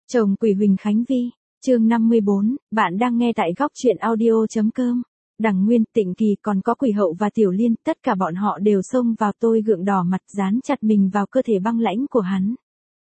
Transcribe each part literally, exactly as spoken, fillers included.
Chồng Quỷ Huỳnh Khánh Vi, chương năm mươi bốn, bạn đang nghe tại góc truyện audio.com. Đằng Nguyên, Tịnh Kỳ còn có Quỷ Hậu và Tiểu Liên, tất cả bọn họ đều xông vào tôi gượng đỏ mặt dán chặt mình vào cơ thể băng lãnh của hắn.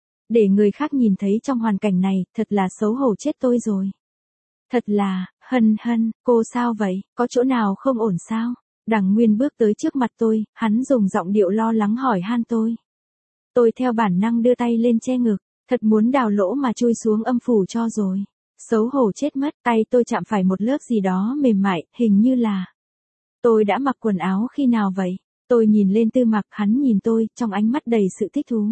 Để người khác nhìn thấy trong hoàn cảnh này, thật là xấu hổ chết tôi rồi. Thật là, Hân Hân, cô sao vậy, có chỗ nào không ổn sao? Đằng Nguyên bước tới trước mặt tôi, hắn dùng giọng điệu lo lắng hỏi han tôi. Tôi theo bản năng đưa tay lên che ngực, thật muốn đào lỗ mà chui xuống âm phủ cho rồi. Xấu hổ chết mất, tay tôi chạm phải một lớp gì đó mềm mại, hình như là... Tôi đã mặc quần áo khi nào vậy? Tôi nhìn lên Tư Mặc, hắn nhìn tôi, trong ánh mắt đầy sự thích thú.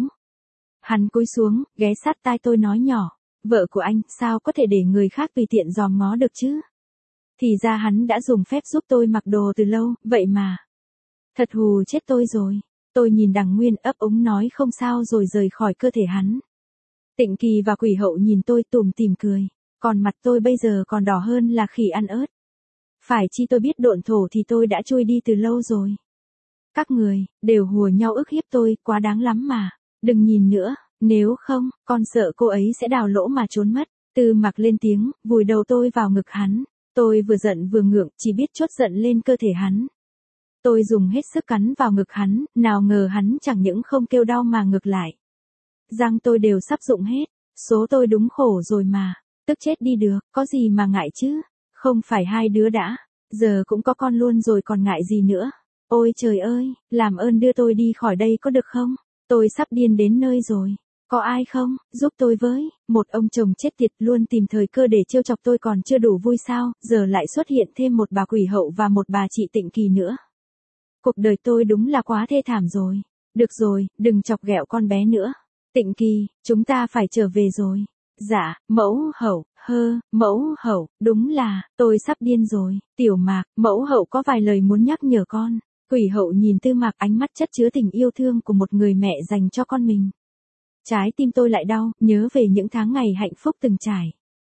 Hắn cúi xuống, ghé sát tai tôi nói nhỏ, vợ của anh, sao có thể để người khác tùy tiện dòm ngó được chứ? Thì ra hắn đã dùng phép giúp tôi mặc đồ từ lâu, vậy mà. Thật hù chết tôi rồi. Tôi nhìn Đằng Nguyên ấp úng nói không sao rồi rời khỏi cơ thể hắn. Tịnh Kỳ và Quỷ Hậu nhìn tôi tủm tỉm cười, còn mặt tôi bây giờ còn đỏ hơn là khỉ ăn ớt. Phải chi tôi biết độn thổ thì tôi đã trôi đi từ lâu rồi. Các người, đều hùa nhau ức hiếp tôi, quá đáng lắm mà. Đừng nhìn nữa, nếu không, con sợ cô ấy sẽ đào lỗ mà trốn mất. Tư Mặc lên tiếng, vùi đầu tôi vào ngực hắn. Tôi vừa giận vừa ngượng, chỉ biết chốt giận lên cơ thể hắn. Tôi dùng hết sức cắn vào ngực hắn, nào ngờ hắn chẳng những không kêu đau mà ngược lại. Răng tôi đều sắp rụng hết, số tôi đúng khổ rồi mà, tức chết đi được, có gì mà ngại chứ, không phải hai đứa đã, giờ cũng có con luôn rồi còn ngại gì nữa. Ôi trời ơi, làm ơn đưa tôi đi khỏi đây có được không, tôi sắp điên đến nơi rồi. Có ai không, giúp tôi với, một ông chồng chết tiệt luôn tìm thời cơ để trêu chọc tôi còn chưa đủ vui sao, giờ lại xuất hiện thêm một bà Quỷ Hậu và một bà chị Tịnh Kỳ nữa. Cuộc đời tôi đúng là quá thê thảm rồi. Được rồi, đừng chọc ghẹo con bé nữa. Tịnh Kỳ, chúng ta phải trở về rồi. Dạ, mẫu hậu, hơ, mẫu hậu, đúng là, tôi sắp điên rồi. Tiểu Mạc, mẫu hậu có vài lời muốn nhắc nhở con. Quỷ Hậu nhìn Tư Mạc, ánh mắt chất chứa tình yêu thương của một người mẹ dành cho con mình. Trái tim tôi lại đau, nhớ về những tháng ngày hạnh phúc từng trải.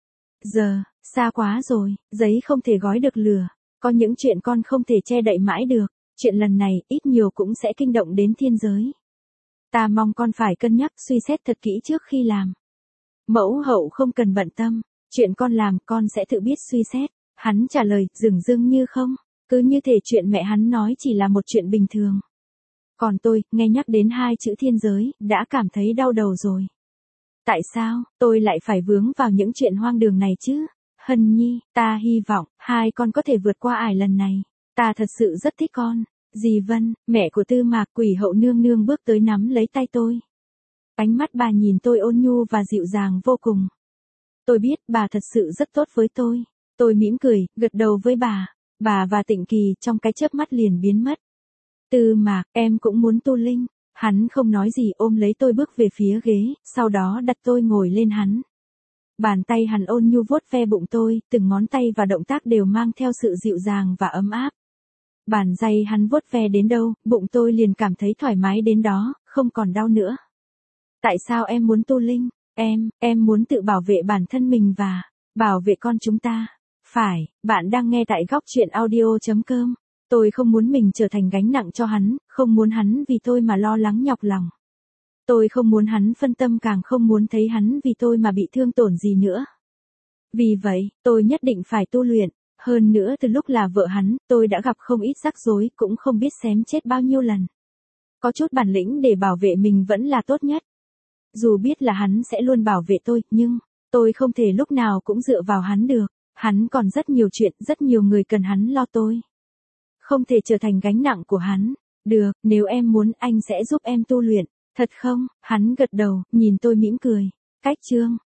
Giờ, xa quá rồi, giấy không thể gói được lửa. Có những chuyện con không thể che đậy mãi được. Chuyện lần này, ít nhiều cũng sẽ kinh động đến thiên giới. Ta mong con phải cân nhắc suy xét thật kỹ trước khi làm. Mẫu hậu không cần bận tâm, chuyện con làm con sẽ tự biết suy xét. Hắn trả lời, dửng dưng như không, cứ như thể chuyện mẹ hắn nói chỉ là một chuyện bình thường. Còn tôi, nghe nhắc đến hai chữ thiên giới, đã cảm thấy đau đầu rồi. Tại sao, tôi lại phải vướng vào những chuyện hoang đường này chứ? Hân Nhi, ta hy vọng, hai con có thể vượt qua ải lần này. Ta thật sự rất thích con. Dì Vân, mẹ của Tư Mạc, Quỷ Hậu nương nương bước tới nắm lấy tay tôi. Ánh mắt bà nhìn tôi ôn nhu và dịu dàng vô cùng. Tôi biết bà thật sự rất tốt với tôi. Tôi mỉm cười, gật đầu với bà. Bà và Tịnh Kỳ trong cái chớp mắt liền biến mất. Tư Mạc, em cũng muốn tu linh. Hắn không nói gì ôm lấy tôi bước về phía ghế, sau đó đặt tôi ngồi lên hắn. Bàn tay hắn ôn nhu vuốt ve bụng tôi, từng ngón tay và động tác đều mang theo sự dịu dàng và ấm áp. Bàn tay hắn vuốt ve đến đâu, bụng tôi liền cảm thấy thoải mái đến đó, không còn đau nữa. Tại sao em muốn tu linh? Em, em muốn tự bảo vệ bản thân mình và bảo vệ con chúng ta. Phải, bạn đang nghe tại góc truyện audio.com. Tôi không muốn mình trở thành gánh nặng cho hắn, không muốn hắn vì tôi mà lo lắng nhọc lòng. Tôi không muốn hắn phân tâm, càng không muốn thấy hắn vì tôi mà bị thương tổn gì nữa. Vì vậy, tôi nhất định phải tu luyện. Hơn nữa từ lúc là vợ hắn, tôi đã gặp không ít rắc rối, cũng không biết xém chết bao nhiêu lần. Có chút bản lĩnh để bảo vệ mình vẫn là tốt nhất. Dù biết là hắn sẽ luôn bảo vệ tôi, nhưng tôi không thể lúc nào cũng dựa vào hắn được. Hắn còn rất nhiều chuyện, rất nhiều người cần hắn lo tôi. Không thể trở thành gánh nặng của hắn. Được, nếu em muốn anh sẽ giúp em tu luyện. Thật không? Hắn gật đầu, nhìn tôi mỉm cười. Cách chương